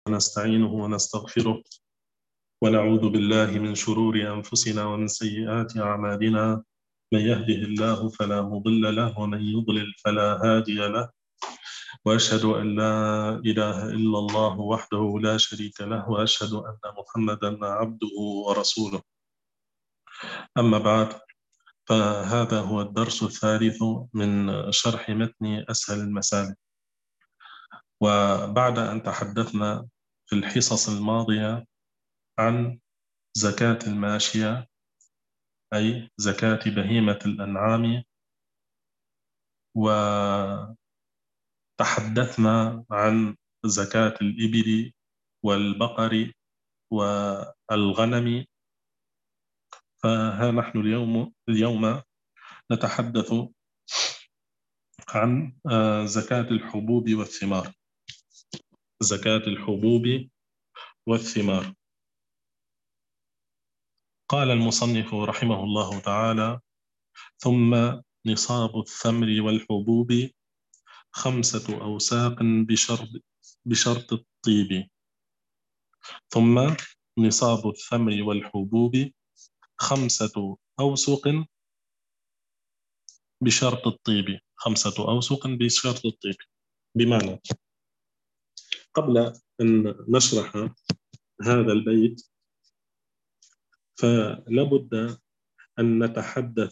ونستعينه ونستغفره ونعوذ بالله من شرور أنفسنا ومن سيئات أعمالنا. من يهده الله فلا مضل له ومن يضلل فلا هادي له، وأشهد أن لا إله إلا الله وحده لا شريك له، وأشهد أن محمدا عبده ورسوله. أما بعد، فهذا هو الدرس الثالث من شرح متن أسهل المسالك. وبعد أن تحدثنا في الحصص الماضية عن زكاة الماشية، أي زكاة بهيمة الأنعام، وتحدثنا عن زكاة الإبل والبقر والغنم، فها نحن اليوم نتحدث عن زكاة الحبوب والثمار. زكاة الحبوب والثمار. قال المصنف رحمه الله تعالى: ثم نصاب الثمر والحبوب 5 أوساق بشرط الطيب. ثم نصاب الثمر والحبوب 5 أوسق بشرط الطيب. 5 أوسق بشرط الطيب، بمعنى قبل أن نشرح هذا البيت فلابد أن نتحدث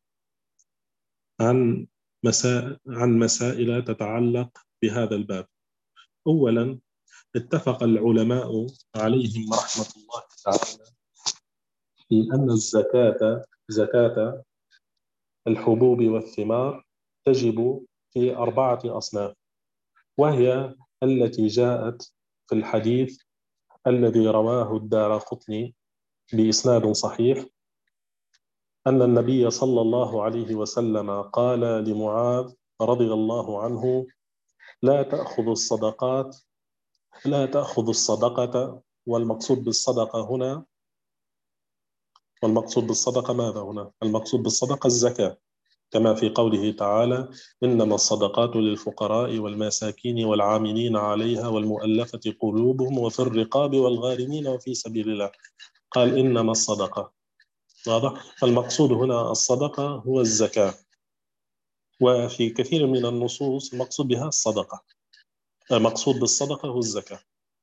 عن مسائل تتعلق بهذا الباب. أولا، اتفق العلماء عليهم رحمة الله تعالى في أن زكاة الحبوب والثمار تجب في 4 أصناف، وهي التي جاءت في الحديث الذي رواه الدارقطني بإسناد صحيح، أن النبي صلى الله عليه وسلم قال لمعاذ رضي الله عنه: لا تأخذ الصدقة. والمقصود بالصدقة ماذا هنا؟ المقصود بالصدقة الزكاة، كما في قوله تعالى: إنما الصدقات للفقراء والمساكين والعاملين عليها والمؤلفة قلوبهم وفي الرقاب والغارمين وفي سبيل الله. قال إنما الصدقة. واضح؟ المقصود هنا الصدقة هو الزكاة، وفي كثير من النصوص المقصود بها الصدقة. المقصود بالصدقة هو الزكاة.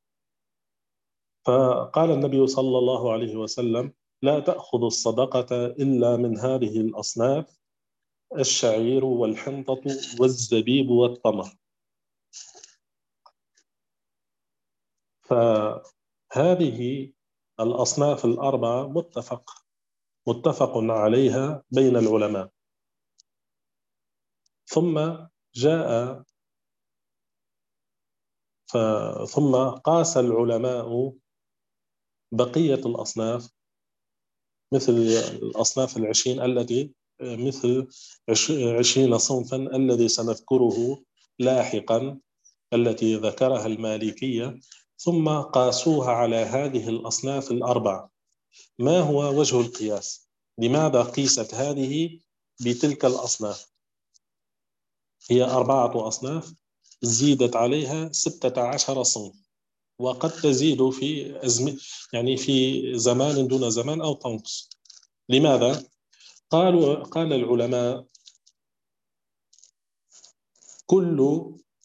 فقال النبي صلى الله عليه وسلم: لا تأخذ الصدقة إلا من هذه الأصناف: الشعير والحنطة والزبيب والتمر. فهذه الأصناف الأربعة متفق عليها بين العلماء. ثم قاس العلماء بقية الأصناف، مثل الأصناف 20 التي مثل 20 صنفا الذي سنذكره لاحقا، التي ذكرها المالكية، ثم قاسوها على هذه الأصناف الأربعة. ما هو وجه القياس؟ لماذا قيست هذه بتلك الأصناف؟ هي 4 أصناف، زيدت عليها 16 صنف، وقد تزيد في زمان دون زمان أو تنقص. لماذا؟ قال العلماء: كل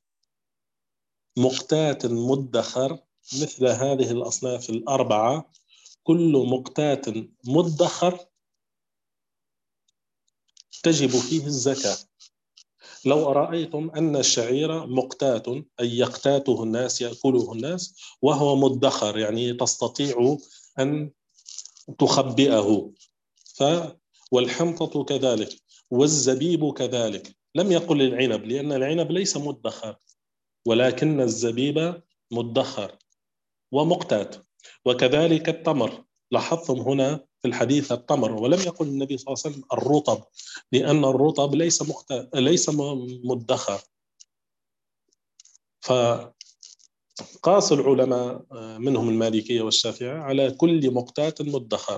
مقتات مدخر، مثل هذه الأصناف الأربعة، كل مقتات مدخر تجب فيه الزكاة. لو رأيتم أن الشعير مقتات، أي يقتاته الناس، يأكله الناس، وهو مدخر، يعني تستطيع أن تخبئه، والحنطة كذلك، والزبيب كذلك. لم يقل العنب، لأن العنب ليس مدخر، ولكن الزبيب مدخر ومقتات. وكذلك التمر، لاحظتم هنا في الحديث التمر، ولم يقل النبي صلى الله عليه وسلم الرطب، لأن الرطب ليس مدخر. فقاس العلماء منهم المالكية والشافعية على كل مقتات مدخر.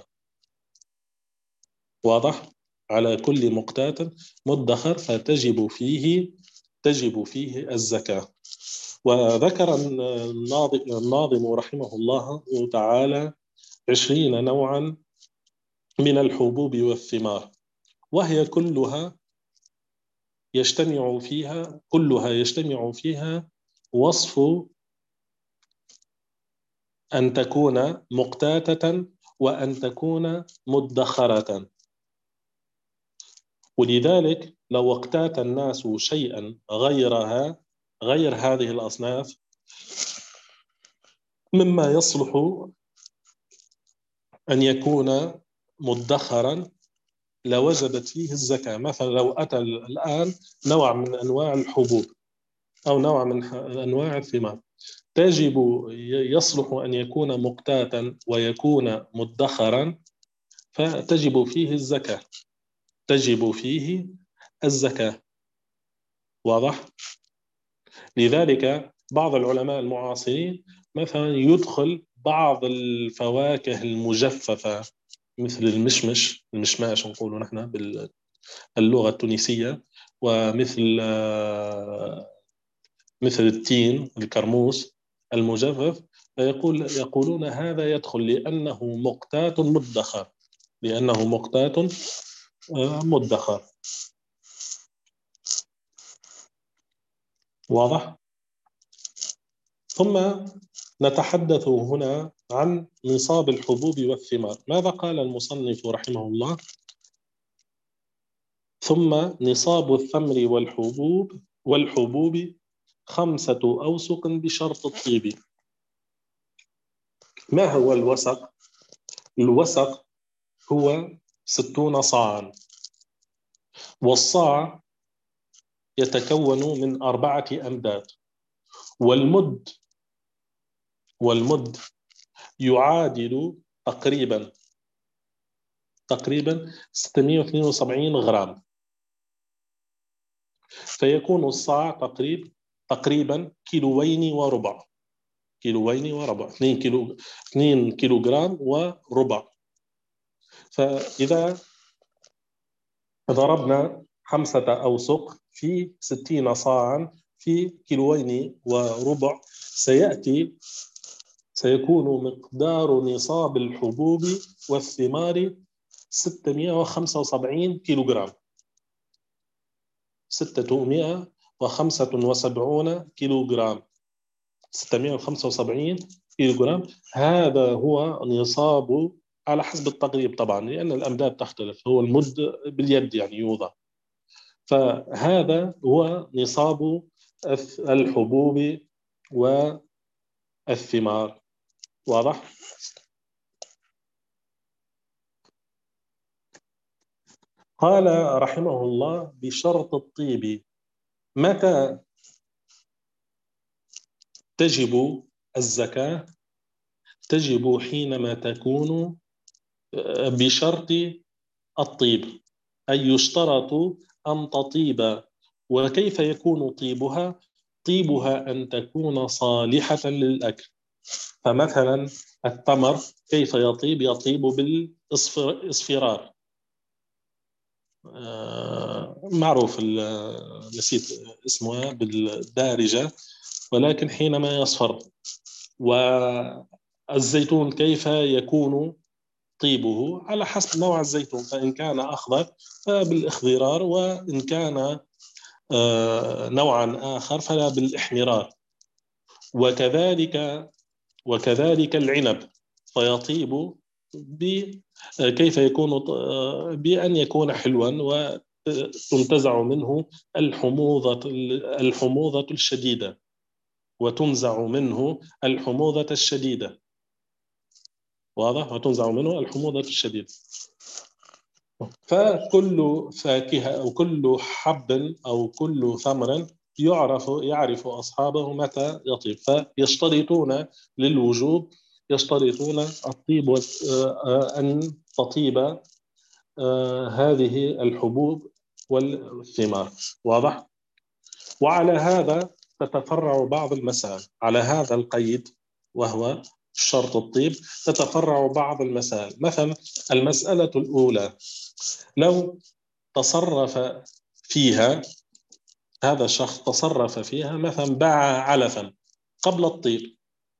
واضح؟ على كل مقتات مدخر فتجب فيه الزكاة. وذكر الناظم رحمه الله تعالى 20 نوعا من الحبوب والثمار، وهي كلها يجتمع فيها وصف أن تكون مقتاتة وأن تكون مدخرة. ولذلك لو اقتات الناس شيئا غير هذه الأصناف مما يصلح أن يكون مدخرا لوجدت فيه الزكاة. مثلا لو أتى الآن نوع من أنواع الحبوب أو نوع من أنواع الثمار يصلح أن يكون مقتاتا ويكون مدخرا، فتجب فيه الزكاة. واضح؟ لذلك بعض العلماء المعاصرين مثلا يدخل بعض الفواكه المجففة مثل المشماش نقول نحن باللغة التونسية، ومثل مثل التين الكرموس المجفف، يقولون هذا يدخل لأنه مقتات مدخر. واضح؟ ثم نتحدث هنا عن نصاب الحبوب والثمار. ماذا قال المصنف رحمه الله؟ ثم نصاب الثمر والحبوب 5 أوسق بشرط الطيب. ما هو الوسق؟ الوسق هو 60 صاعا، والصاع يتكون من 4 أمداد، والمد يعادل تقريبا 672 غرام، فيكون الصاع تقريبا كيلوين وربع 2 كيلو جرام وربع. فإذا ضربنا 5 أوسق في 60 صاعا في كيلوين وربع سيكون مقدار نصاب الحبوب والثمار 675 كيلو جرام. 675 كيلو جرام 675 كيلو جرام، هذا هو نصاب على حسب التقريب طبعا، لأن الأمداد تختلف، هو المد باليد يعني يوضع. فهذا هو نصاب الحبوب والثمار. واضح؟ قال رحمه الله بشرط الطيب. متى تجب الزكاة؟ تجب حينما تكون بشرط الطيب، أي يشترط أن تطيب. وكيف يكون طيبها؟ طيبها أن تكون صالحة للأكل. فمثلا التمر كيف يطيب؟ يطيب بالإصفرار، معروف، نسيت اسمها بالدارجة، ولكن حينما يصفر. والزيتون كيف يكون طيبه؟ على حسب نوع الزيتون، فإن كان أخضر فبالإخضرار، وإن كان نوعا آخر فلا بالإحمرار. وكذلك العنب فيطيب كيف يكون؟ بأن يكون حلوا وتنتزع منه الحموضة الشديدة، وتنزع منه الحموضة الشديدة. واضح؟ وتنزع منه الحموضة الشديدة. فكل فاكهة أو كل حب أو كل ثمر يعرف أصحابه متى يطيب، فيشترطون للوجوب، يشترطون الطيب أن تطيب هذه الحبوب والثمار. واضح؟ وعلى هذا تتفرع بعض المسائل، على هذا القيد وهو شرط الطيب تتفرع بعض المسائل. مثلا المسألة الأولى، لو تصرف فيها هذا الشخص تصرف فيها، مثلا باع علفا قبل الطيب،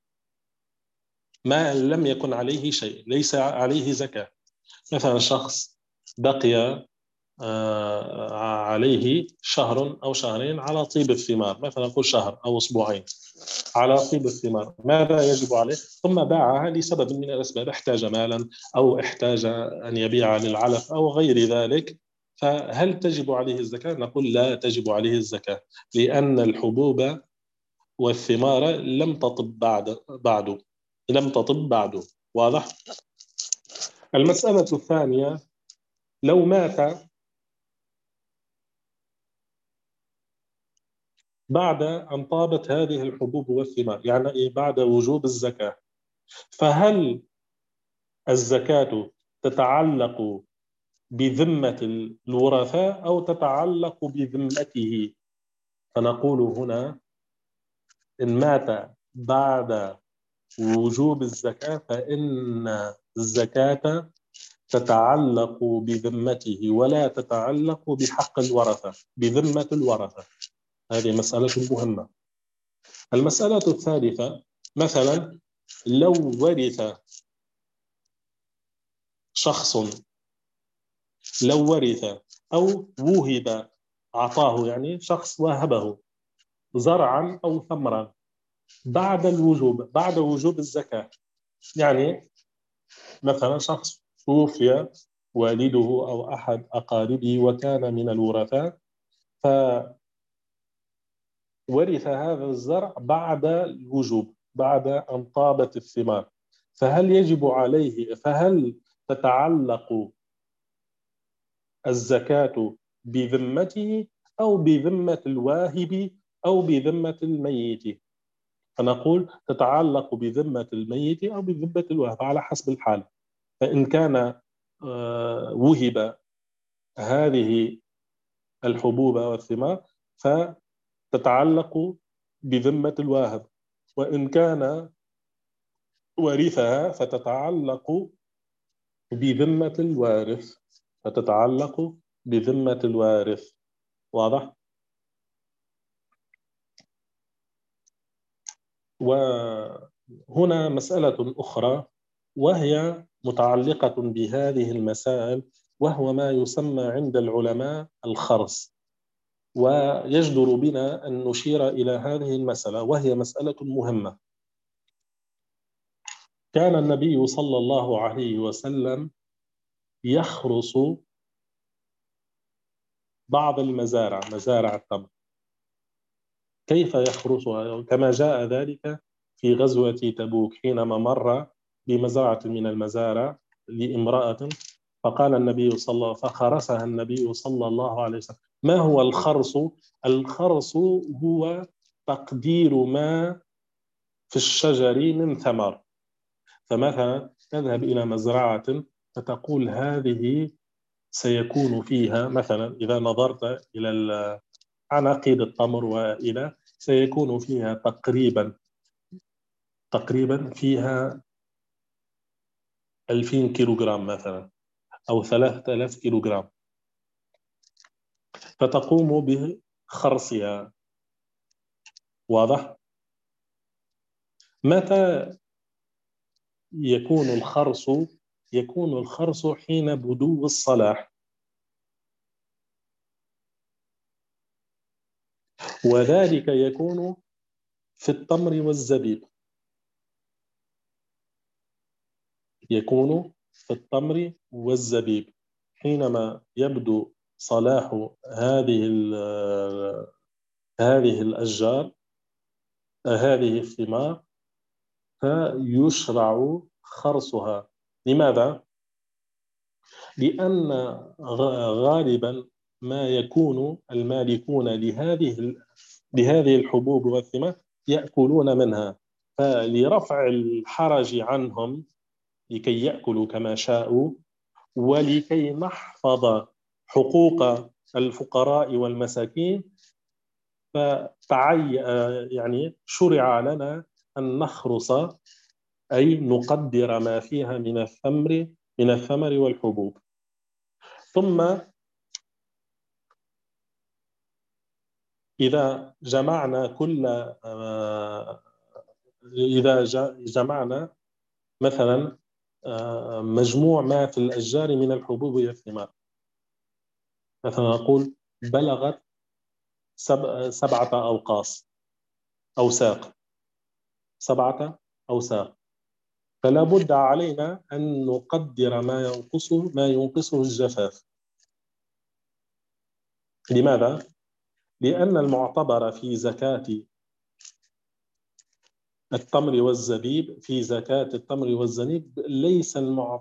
ما لم يكن عليه شيء، ليس عليه زكاة. مثلا شخص بقي عليه شهر أو شهرين على طيب الثمار، مثلا نقول شهر أو أسبوعين على طيب الثمار، ماذا يجب عليه؟ ثم باعها لسبب من الأسباب، احتاج مالا أو احتاج أن يبيع للعلف أو غير ذلك، فهل تجب عليه الزكاة؟ نقول لا تجب عليه الزكاة، لأن الحبوب والثمار لم تطب بعد لم تطب بعد. واضح؟ المسألة الثانية، لو مات بعد أن طابت هذه الحبوب والثمار، يعني إيه؟ بعد وجوب الزكاة، فهل الزكاة تتعلق بذمة الورثاء أو تتعلق بذمته؟ فنقول هنا إن مات بعد وجوب الزكاة فإن الزكاة تتعلق بذمته ولا تتعلق بحق الورثة، بذمة الورثة. هذه مسألة مهمة. المسألة الثالثة، مثلا لو ورث شخص، لو ورث أو وهب، أعطاه يعني شخص وهبه زرعا أو ثمرا بعد الوجوب، بعد وجوب الزكاة، يعني مثلا شخص توفي والده أو أحد أقاربه وكان من الورثاء، فورث هذا الزرع بعد الوجوب، بعد أن طابت الثمار، فهل يجب عليه، فهل تتعلق الزكاة بذمته أو بذمة الواهب أو بذمة الميت؟ فنقول تتعلق بذمة الميت أو بذمة الواهب على حسب الحال. فإن كان وهب هذه الحبوب والثمار فتتعلق بذمة الواهب، وإن كان ورثها فتتعلق بذمة الوارث، فتتعلق بذمة الوارث. واضح؟ وهنا مسألة أخرى وهي متعلقة بهذه المسائل، وهو ما يسمى عند العلماء الخرص، ويجدر بنا أن نشير إلى هذه المسألة، وهي مسألة مهمة. كان النبي صلى الله عليه وسلم يخرص بعض المزارع، مزارع التمر. كيف يخرصها؟ كما جاء ذلك في غزوة تبوك حينما مر بمزرعة من المزارع لامرأة، فقال النبي صلى الله، فخرسها النبي صلى الله عليه وسلم. ما هو الخرص؟ الخرص هو تقدير ما في الشجر من ثمر. فمثلا تذهب إلى مزرعة فتقول هذه سيكون فيها، مثلا إذا نظرت إلى عناقيد التمر وإلى، سيكون فيها تقريبا فيها 2000 كيلوغرام مثلا أو 3000 كيلوغرام، فتقوم بخرصها. واضح؟ متى يكون الخرص؟ يكون الخرص حين بدو الصلاح، وذلك يكون في التمر والزبيب، يكون في التمر والزبيب حينما يبدو صلاح هذه الأشجار، هذه الثمار، فيشرع خرصها. لماذا؟ لأن غالبا ما يكون المالكون لهذه الحبوب والثمار يأكلون منها، فلرفع الحرج عنهم لكي يأكلوا كما شاءوا، ولكي نحفظ حقوق الفقراء والمساكين، يعني شرع لنا أن نخرص، أي نقدر ما فيها من الثمر والحبوب. ثم إذا جمعنا كل إذا جمعنا مثلا مجموع ما في الأشجار من الحبوب والثمار، مثلا نقول بلغت 7 أوقاص، أوساق، 7 أوساق، فلا بد علينا أن نقدر ما ينقصه الجفاف. لماذا؟ لأن المعتبر في زكاة التمر والزبيب، في زكاة التمر والزبيب ليس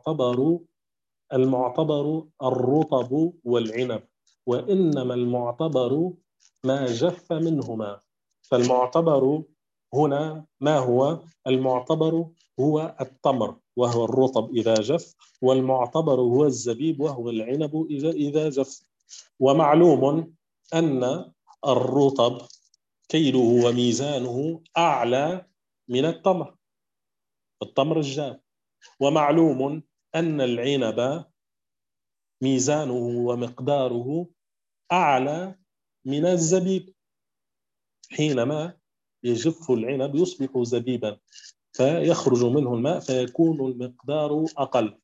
المعتبر الرطب والعنب، وإنما المعتبر ما جف منهما. فالمعتبر هنا ما هو؟ المعتبر هو التمر وهو الرطب إذا جف، والمعتبر هو الزبيب وهو العنب إذا جف. ومعلوم أن الرطب كيله وميزانه أعلى من التمر الجاف. ومعلوم أن العنب ميزانه ومقداره أعلى من الزبيب، حينما يجف العنب يصبح زبيبا فيخرج منه الماء فيكون المقدار أقل.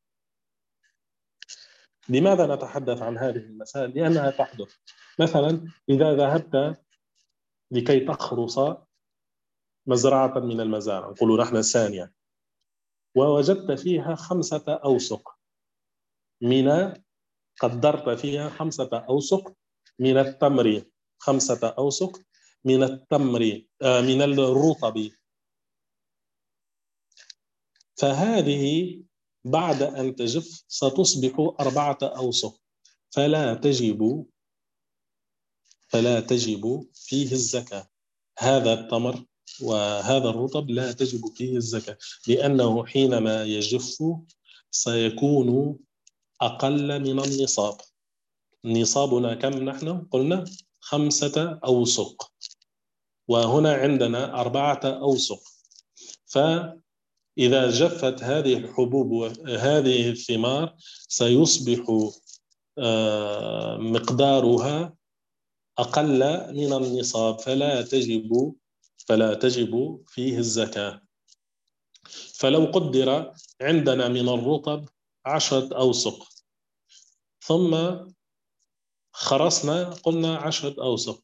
لماذا نتحدث عن هذه المسائل؟ لأنها تحدث. مثلا إذا ذهبت لكي تخرص مزرعة من المزارع، نقول نحن ثانية، ووجدت فيها 5 أوسق قدرت فيها 5 أوسق من التمر، 5 أوسق من التمر من الرطب، فهذه بعد أن تجف ستصبح 4 أوسق، فلا تجب فيه الزكاة. هذا التمر وهذا الرطب لا تجب فيه الزكاة، لأنه حينما يجف سيكون أقل من النصاب. نصابنا كم نحن؟ قلنا 5 أوسق، وهنا عندنا 4 أوسق. فإذا جفت هذه الحبوب وهذه الثمار سيصبح مقدارها أقل من النصاب، فلا تجب فيه الزكاة. فلو قدر عندنا من الرطب 10 أوسق، ثم خرسنا قلنا 10 أوسق،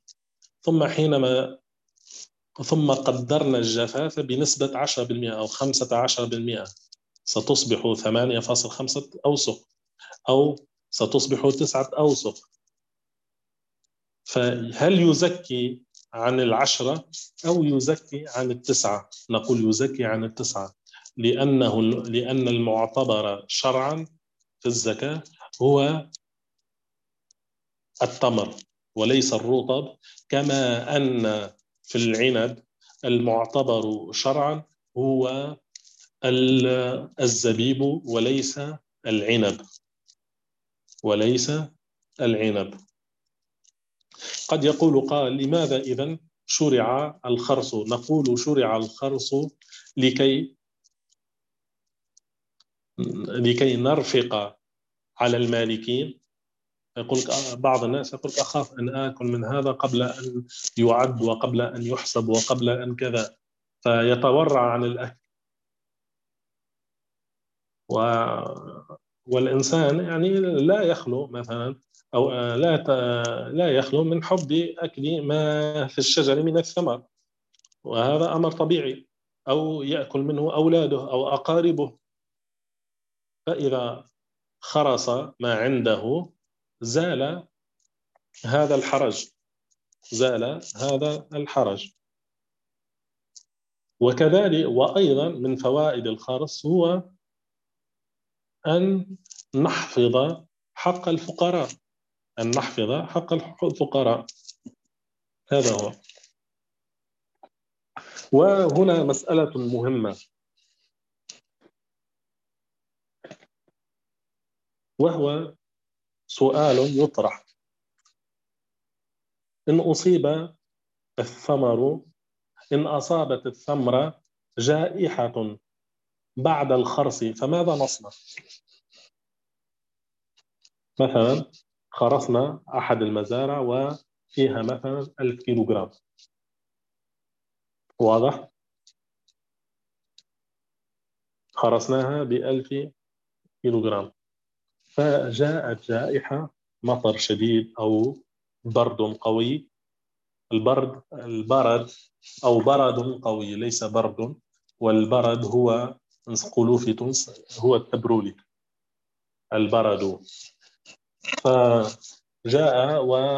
ثم قدرنا الجفاف بنسبة 10% أو 15%، ستصبح 8.5 أوسق أو ستصبح 9 أوسق. فهل يزكي عن 10 أو يزكي عن 9؟ نقول يزكي عن 9، لأن المعتبر شرعا في الزكاة هو التمر وليس الرطب، كما أن في العنب المعتبر شرعا هو الزبيب وليس العنب. قد يقول قال لماذا إذن شرع الخرص؟ نقول شرع الخرص لكي نرفق على المالكين. يقول بعض الناس يقول أخاف أن آكل من هذا قبل أن يعد وقبل أن يحسب وقبل أن كذا، فيتورع عن الأكل. والإنسان يعني لا يخلو مثلا أو لا يخلو من حب أكل ما في الشجر من الثمر، وهذا أمر طبيعي، أو يأكل منه أولاده أو أقاربه. فإذا خرس ما عنده زال هذا الحرج. وكذلك وأيضا من فوائد الخرس هو أن نحفظ حق الفقراء، هذا هو. وهنا مسألة مهمة، وهو سؤال يطرح: إن أصابت الثمرة جائحة بعد الخرص فماذا نصنع؟ مثلا خرصنا أحد المزارع فيها مثلا 1000 كيلو جرام. واضح؟ خرسناها ب1000 كيلو جرام، فجاءت جائحة مطر شديد أو برد قوي. البرد أو برد قوي، ليس برد، والبرد هو نقولوا في تونس هو التبرولي، البرد. فجاء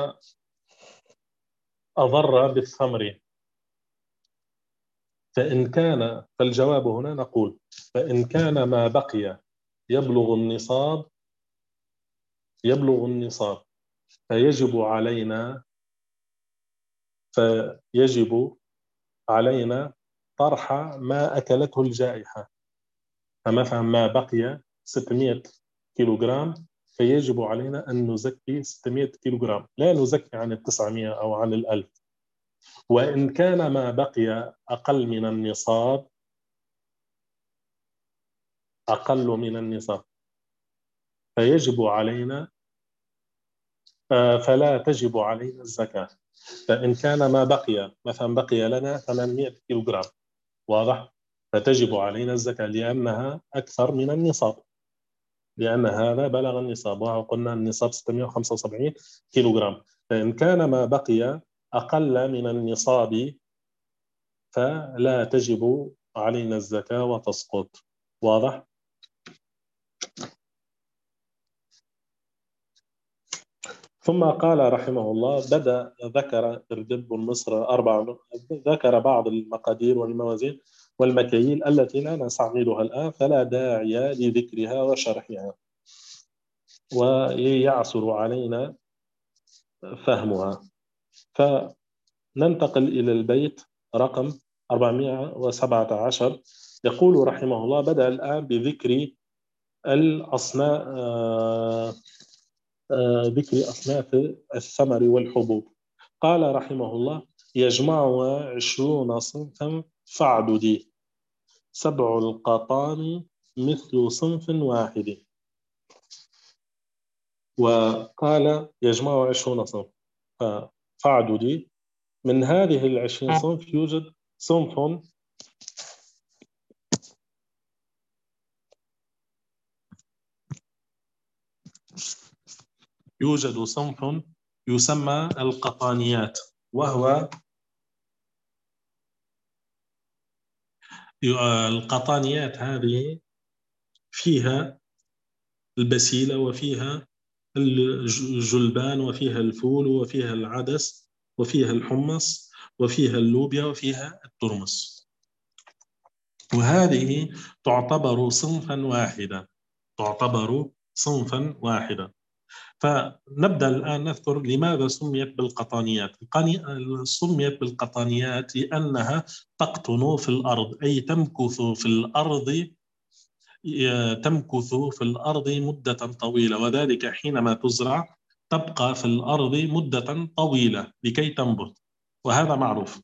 وأضر بالثمر. فالجواب هنا نقول فإن كان ما بقي يبلغ النصاب فيجب علينا فيجب علينا طرح ما أكلته الجائحة. فمثلا ما بقي 600 كيلو جرام، فيجب علينا أن نزكي 600 كيلو جرام، لا نزكي عن 900 أو عن 1000. وإن كان ما بقي أقل من النصاب فيجب علينا فلا تجب علينا الزكاة. فإن كان ما بقي مثلا بقي لنا 800 كيلو جرام، واضح، فتجب علينا الزكاة لأنها أكثر من النصاب، لأن هذا بلغ النصاب، وقلنا النصاب 675 كيلو جرام. فإن كان ما بقي أقل من النصاب فلا تجب علينا الزكاة وتسقط. واضح؟ ثم قال رحمه الله ذكر إردب مصر ذكر بعض المقادير والموازين والمكاييل التي لا نستعملها الآن، فلا داعي لذكرها وشرحها، ويعسر علينا فهمها. فننتقل إلى البيت رقم 417. يقول رحمه الله: بدأ الآن بذكر الأصناف ذكر أصناف الثمر والحبوب. قال رحمه الله: يجمعها 20 صنفا فاعددي، 7 القطان مثل صنف واحد. وقال يجمع 20 صنف فاعددي، من هذه 20 صنف يوجد صنف يسمى القطانيات، وهو القطانيات هذه فيها البسيلة وفيها الجلبان وفيها الفول وفيها العدس وفيها الحمص وفيها اللوبيا وفيها الترمس، وهذه تعتبر صنفا واحدا. فنبدأ الآن نذكر لماذا سميت بالقطانيات. سميت بالقطانيات لأنها تقطن في الأرض، أي تمكث في الأرض مدة طويلة، وذلك حينما تزرع تبقى في الأرض مدة طويلة لكي تنبت، وهذا معروف.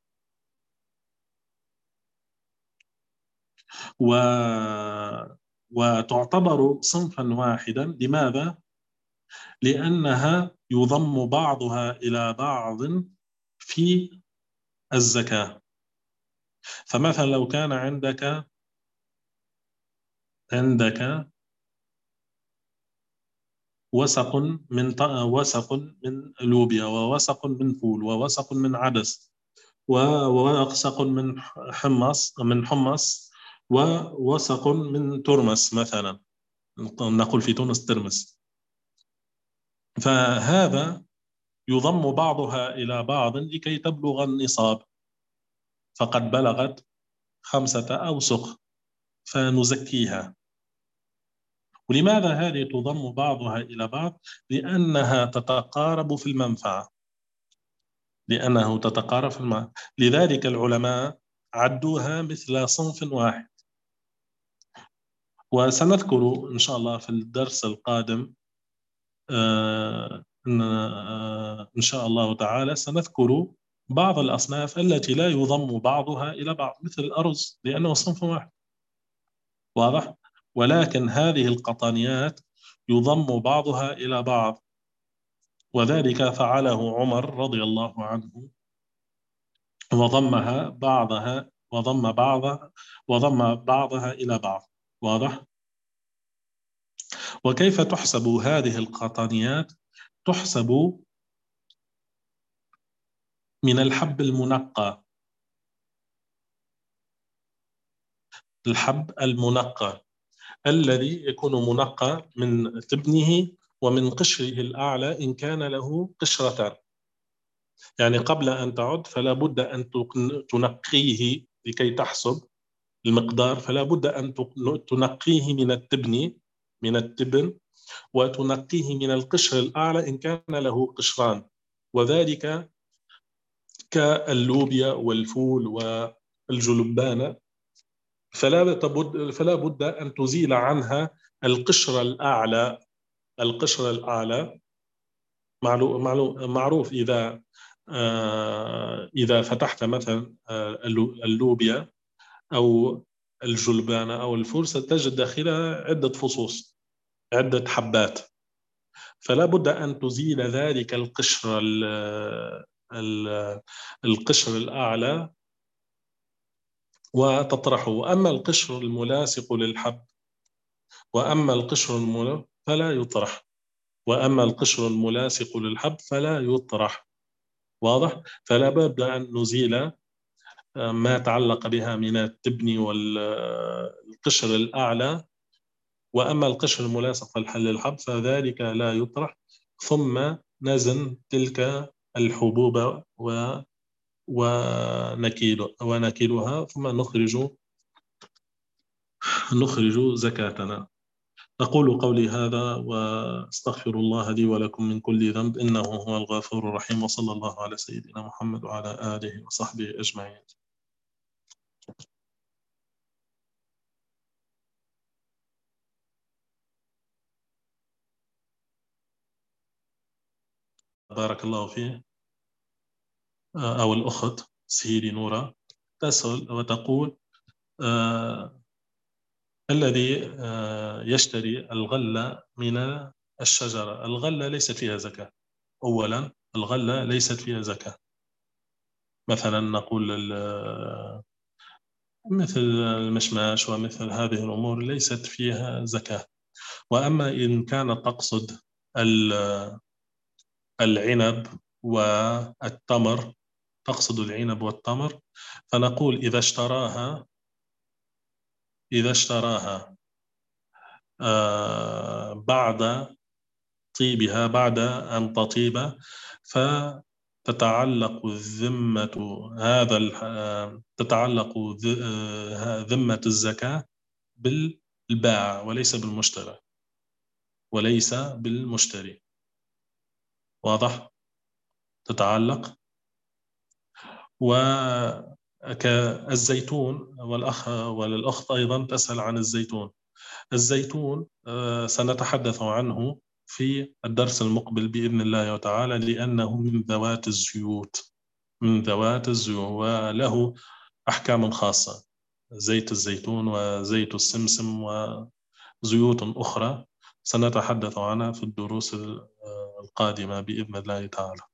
وتعتبر صنفا واحدا. لماذا؟ لأنها يضم بعضها إلى بعض في الزكاة. فمثلا لو كان عندك وسق من لوبيا، ووسق من فول، ووسق من عدس، ووسق من حمص، ووسق من ترمس مثلا، نقول في تونس ترمس. فهذا يضم بعضها إلى بعض لكي تبلغ النصاب، فقد بلغت 5 أوسق فنزكيها. ولماذا هذه تضم بعضها إلى بعض؟ لأنها تتقارب في المنفعة. لذلك العلماء عدوها مثل صنف واحد. وسنذكر إن شاء الله في الدرس القادم إن شاء الله تعالى سنذكر بعض الأصناف التي لا يضم بعضها إلى بعض، مثل الأرز، لأنه صنف واحد، واضح؟ ولكن هذه القطانيات يضم بعضها إلى بعض، وذلك فعله عمر رضي الله عنه، وضمها بعضها وضم بعضها إلى بعض. واضح؟ وكيف تحسب هذه القطنيات؟ تحسب من الحب المنقى. الحب المنقى الذي يكون منقى من تبنه ومن قشره الأعلى إن كان له قشرتان. يعني قبل أن تعد فلا بد أن تنقيه لكي تحسب المقدار، فلا بد أن تنقيه من التبن، وتنقيه من القشر الأعلى إن كان له قشران، وذلك كاللوبيا والفول والجلبانة. فلا بد أن تزيل عنها القشر الأعلى. القشر الأعلى معروف. إذا فتحت مثلا اللوبيا أو الجلبانة أو الفول ستجد داخلها عدة فصوص، عدة حبات. فلا بد أن تزيل ذلك القشر الأعلى وتطرحه. أما القشر الملاصق للحب وأما القشر الملاصق فلا يطرح، وأما القشر الملاصق للحب فلا يطرح. واضح؟ فلا بد أن نزيل ما تعلق بها من التبن والقشر الأعلى، وأما القشر الملاصق للحب فذلك لا يطرح. ثم نزن تلك الحبوب ونكيلها، ثم نخرج زكاتنا. أقول قولي هذا وأستغفر الله لي ولكم من كل ذنب، إنه هو الغفور الرحيم، وصلى الله على سيدنا محمد وعلى آله وصحبه أجمعين. بارك الله فيه. أو الأخت سيدي نورة تسأل وتقول: آه الذي يشتري الغلة من الشجرة، الغلة ليست فيها زكاة. أولا الغلة ليست فيها زكاة. مثلا نقول مثل المشماش ومثل هذه الأمور ليست فيها زكاة. وأما إن كانت تقصد العنب والتمر، تقصد العنب والتمر، فنقول إذا اشتراها بعد طيبها، بعد أن تطيب، فتتعلق تتعلق ذمة الزكاة بالبائع وليس بالمشتري. واضح؟ تتعلق. وكالزيتون، وللأخت أيضا تسأل عن الزيتون. الزيتون سنتحدث عنه في الدرس المقبل بإذن الله تعالى، لأنه من ذوات الزيوت وله أحكام خاصة. زيت الزيتون وزيت السمسم وزيوت أخرى سنتحدث عنها في الدروس القادمة بإذن الله تعالى.